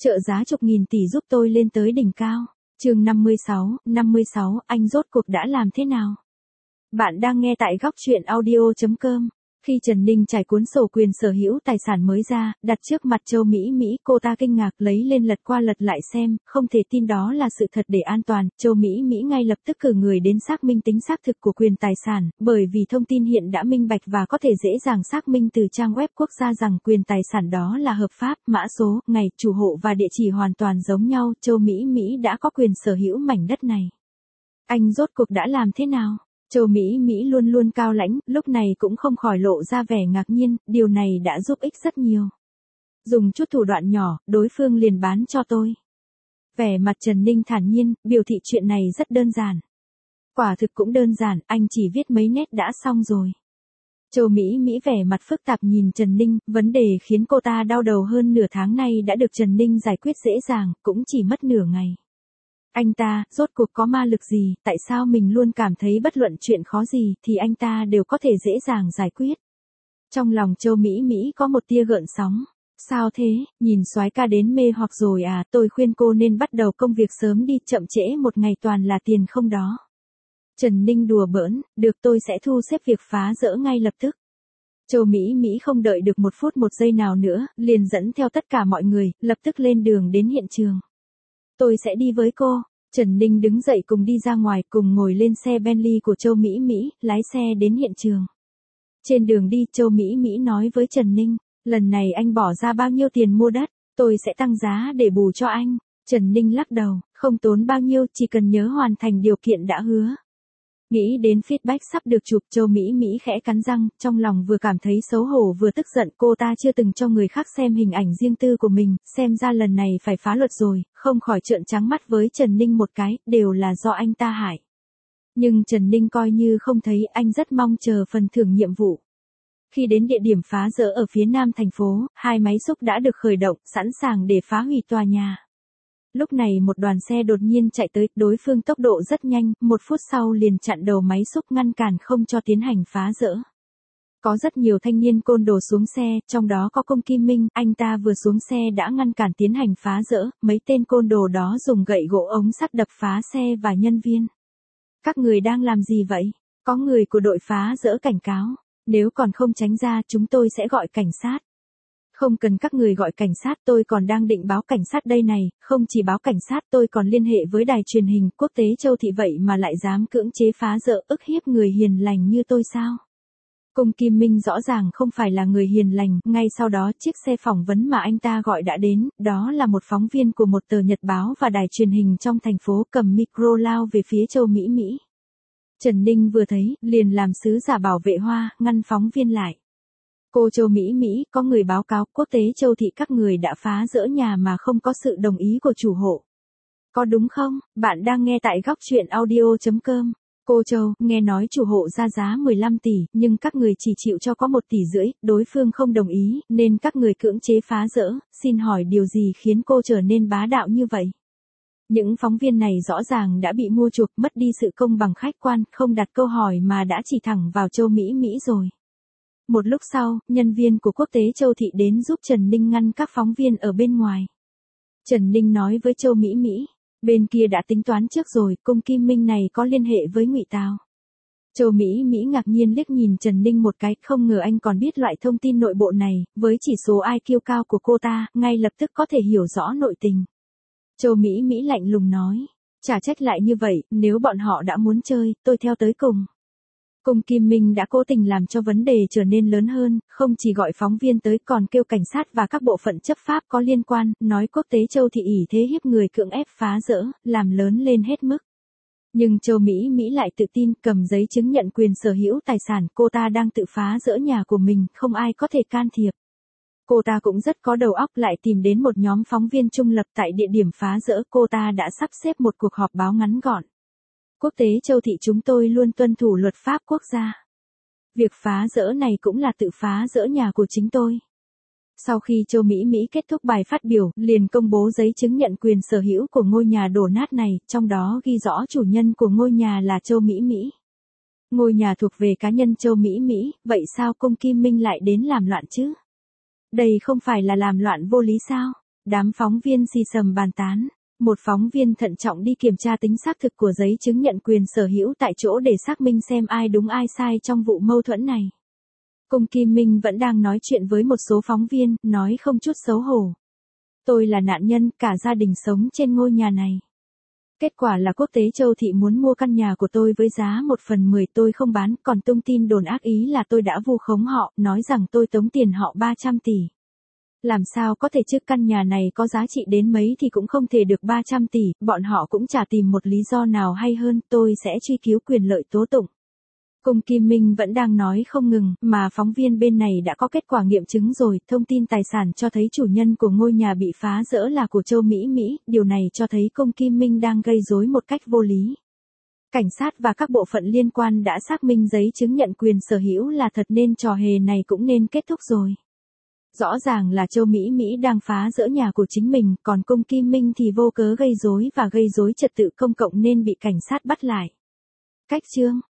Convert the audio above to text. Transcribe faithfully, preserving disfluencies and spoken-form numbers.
Trợ giá chục nghìn tỷ giúp tôi lên tới đỉnh cao. Chương năm mươi sáu, năm mươi sáu, anh rốt cuộc đã làm thế nào? Bạn đang nghe tại góc truyện audio chấm com. Khi Trần Ninh trải cuốn sổ quyền sở hữu tài sản mới ra, đặt trước mặt Châu Mỹ Mỹ, cô ta kinh ngạc lấy lên lật qua lật lại xem, không thể tin đó là sự thật. Để an toàn, Châu Mỹ Mỹ ngay lập tức cử người đến xác minh tính xác thực của quyền tài sản, bởi vì thông tin hiện đã minh bạch và có thể dễ dàng xác minh từ trang web quốc gia rằng quyền tài sản đó là hợp pháp, mã số, ngày, chủ hộ và địa chỉ hoàn toàn giống nhau. Châu Mỹ Mỹ đã có quyền sở hữu mảnh đất này. Anh rốt cuộc đã làm thế nào? Châu Mỹ Mỹ luôn luôn cao lãnh, lúc này cũng không khỏi lộ ra vẻ ngạc nhiên, điều này đã giúp ích rất nhiều. Dùng chút thủ đoạn nhỏ, đối phương liền bán cho tôi. Vẻ mặt Trần Ninh thản nhiên, biểu thị chuyện này rất đơn giản. Quả thực cũng đơn giản, anh chỉ viết mấy nét đã xong rồi. Châu Mỹ Mỹ vẻ mặt phức tạp nhìn Trần Ninh, vấn đề khiến cô ta đau đầu hơn nửa tháng nay đã được Trần Ninh giải quyết dễ dàng, cũng chỉ mất nửa ngày. Anh ta, rốt cuộc có ma lực gì, tại sao mình luôn cảm thấy bất luận chuyện khó gì thì anh ta đều có thể dễ dàng giải quyết. Trong lòng Châu Mỹ Mỹ có một tia gợn sóng. Sao thế, nhìn soái ca đến mê hoặc rồi à, tôi khuyên cô nên bắt đầu công việc sớm đi, chậm trễ một ngày toàn là tiền không đó. Trần Ninh đùa bỡn, được, tôi sẽ thu xếp việc phá rỡ ngay lập tức. Châu Mỹ Mỹ không đợi được một phút một giây nào nữa, liền dẫn theo tất cả mọi người, lập tức lên đường đến hiện trường. Tôi sẽ đi với cô. Trần Ninh đứng dậy cùng đi ra ngoài, cùng ngồi lên xe Bentley của Châu Mỹ Mỹ, lái xe đến hiện trường. Trên đường đi, Châu Mỹ Mỹ nói với Trần Ninh, lần này anh bỏ ra bao nhiêu tiền mua đất, tôi sẽ tăng giá để bù cho anh. Trần Ninh lắc đầu, không tốn bao nhiêu, chỉ cần nhớ hoàn thành điều kiện đã hứa. Nghĩ đến feedback sắp được chụp, Châu Mỹ Mỹ khẽ cắn răng, trong lòng vừa cảm thấy xấu hổ vừa tức giận. Cô ta chưa từng cho người khác xem hình ảnh riêng tư của mình, xem ra lần này phải phá luật rồi, không khỏi trợn trắng mắt với Trần Ninh một cái, đều là do anh ta hại. Nhưng Trần Ninh coi như không thấy, anh rất mong chờ phần thưởng nhiệm vụ. Khi đến địa điểm phá rỡ ở phía nam thành phố, hai máy xúc đã được khởi động, sẵn sàng để phá hủy tòa nhà. Lúc này một đoàn xe đột nhiên chạy tới, đối phương tốc độ rất nhanh, một phút sau liền chặn đầu máy xúc ngăn cản không cho tiến hành phá rỡ. Có rất nhiều thanh niên côn đồ xuống xe, trong đó có Công Kim Minh, anh ta vừa xuống xe đã ngăn cản tiến hành phá rỡ, mấy tên côn đồ đó dùng gậy gỗ ống sắt đập phá xe và nhân viên. Các người đang làm gì vậy? Có người của đội phá rỡ cảnh cáo, nếu còn không tránh ra chúng tôi sẽ gọi cảnh sát. Không cần các người gọi cảnh sát, tôi còn đang định báo cảnh sát đây này, không chỉ báo cảnh sát tôi còn liên hệ với đài truyền hình quốc tế Châu Thị, vậy mà lại dám cưỡng chế phá rỡ, ức hiếp người hiền lành như tôi sao? Công Kim Minh rõ ràng không phải là người hiền lành, ngay sau đó chiếc xe phỏng vấn mà anh ta gọi đã đến, đó là một phóng viên của một tờ nhật báo và đài truyền hình trong thành phố, cầm micro lao về phía Châu Mỹ Mỹ. Trần Ninh vừa thấy, liền làm sứ giả bảo vệ hoa, ngăn phóng viên lại. Cô Châu Mỹ Mỹ, có người báo cáo quốc tế Châu Thị các người đã phá rỡ nhà mà không có sự đồng ý của chủ hộ. Có đúng không? Bạn đang nghe tại góc truyện audio chấm com. Cô Châu, nghe nói chủ hộ ra giá mười lăm tỷ, nhưng các người chỉ chịu cho có một tỷ rưỡi, đối phương không đồng ý, nên các người cưỡng chế phá rỡ, xin hỏi điều gì khiến cô trở nên bá đạo như vậy? Những phóng viên này rõ ràng đã bị mua chuộc, mất đi sự công bằng khách quan, không đặt câu hỏi mà đã chỉ thẳng vào Châu Mỹ Mỹ rồi. Một lúc sau, nhân viên của quốc tế Châu Thị đến giúp Trần Ninh ngăn các phóng viên ở bên ngoài. Trần Ninh nói với Châu Mỹ Mỹ, bên kia đã tính toán trước rồi, Công Kim Minh này có liên hệ với Ngụy Tào. Châu Mỹ Mỹ ngạc nhiên liếc nhìn Trần Ninh một cái, không ngờ anh còn biết loại thông tin nội bộ này, với chỉ số i kiu cao của cô ta, ngay lập tức có thể hiểu rõ nội tình. Châu Mỹ Mỹ lạnh lùng nói, chả trách lại như vậy, nếu bọn họ đã muốn chơi, tôi theo tới cùng. Công Kim Minh đã cố tình làm cho vấn đề trở nên lớn hơn, không chỉ gọi phóng viên tới còn kêu cảnh sát và các bộ phận chấp pháp có liên quan, nói quốc tế Châu Thị ỷ thế hiếp người, cưỡng ép phá rỡ, làm lớn lên hết mức. Nhưng Châu Mỹ Mỹ lại tự tin, cầm giấy chứng nhận quyền sở hữu tài sản, cô ta đang tự phá rỡ nhà của mình, không ai có thể can thiệp. Cô ta cũng rất có đầu óc, lại tìm đến một nhóm phóng viên trung lập tại địa điểm phá rỡ, cô ta đã sắp xếp một cuộc họp báo ngắn gọn. Quốc tế Châu Thị chúng tôi luôn tuân thủ luật pháp quốc gia. Việc phá rỡ này cũng là tự phá rỡ nhà của chính tôi. Sau khi Châu Mỹ Mỹ kết thúc bài phát biểu, liền công bố giấy chứng nhận quyền sở hữu của ngôi nhà đổ nát này, trong đó ghi rõ chủ nhân của ngôi nhà là Châu Mỹ Mỹ. Ngôi nhà thuộc về cá nhân Châu Mỹ Mỹ, vậy sao Công Kim Minh lại đến làm loạn chứ? Đây không phải là làm loạn vô lý sao? Đám phóng viên xì xầm bàn tán. Một phóng viên thận trọng đi kiểm tra tính xác thực của giấy chứng nhận quyền sở hữu tại chỗ để xác minh xem ai đúng ai sai trong vụ mâu thuẫn này. Cung Kim Minh vẫn đang nói chuyện với một số phóng viên, nói không chút xấu hổ. Tôi là nạn nhân, cả gia đình sống trên ngôi nhà này. Kết quả là Quốc tế Châu Thị muốn mua căn nhà của tôi với giá một phần mười, tôi không bán, còn tung tin đồn ác ý là tôi đã vu khống họ, nói rằng tôi tống tiền họ ba trăm tỷ. Làm sao có thể chứ, căn nhà này có giá trị đến mấy thì cũng không thể được ba trăm tỷ, bọn họ cũng chả tìm một lý do nào hay hơn, tôi sẽ truy cứu quyền lợi tố tụng. Cung Kim Minh vẫn đang nói không ngừng, mà phóng viên bên này đã có kết quả nghiệm chứng rồi, thông tin tài sản cho thấy chủ nhân của ngôi nhà bị phá rỡ là của Châu Mỹ Mỹ, điều này cho thấy Cung Kim Minh đang gây rối một cách vô lý. Cảnh sát và các bộ phận liên quan đã xác minh giấy chứng nhận quyền sở hữu là thật nên trò hề này cũng nên kết thúc rồi. Rõ ràng là Châu Mỹ Mỹ đang phá rỡ nhà của chính mình, còn Cung Kim Minh thì vô cớ gây rối và gây rối trật tự công cộng nên bị cảnh sát bắt lại. Cách chương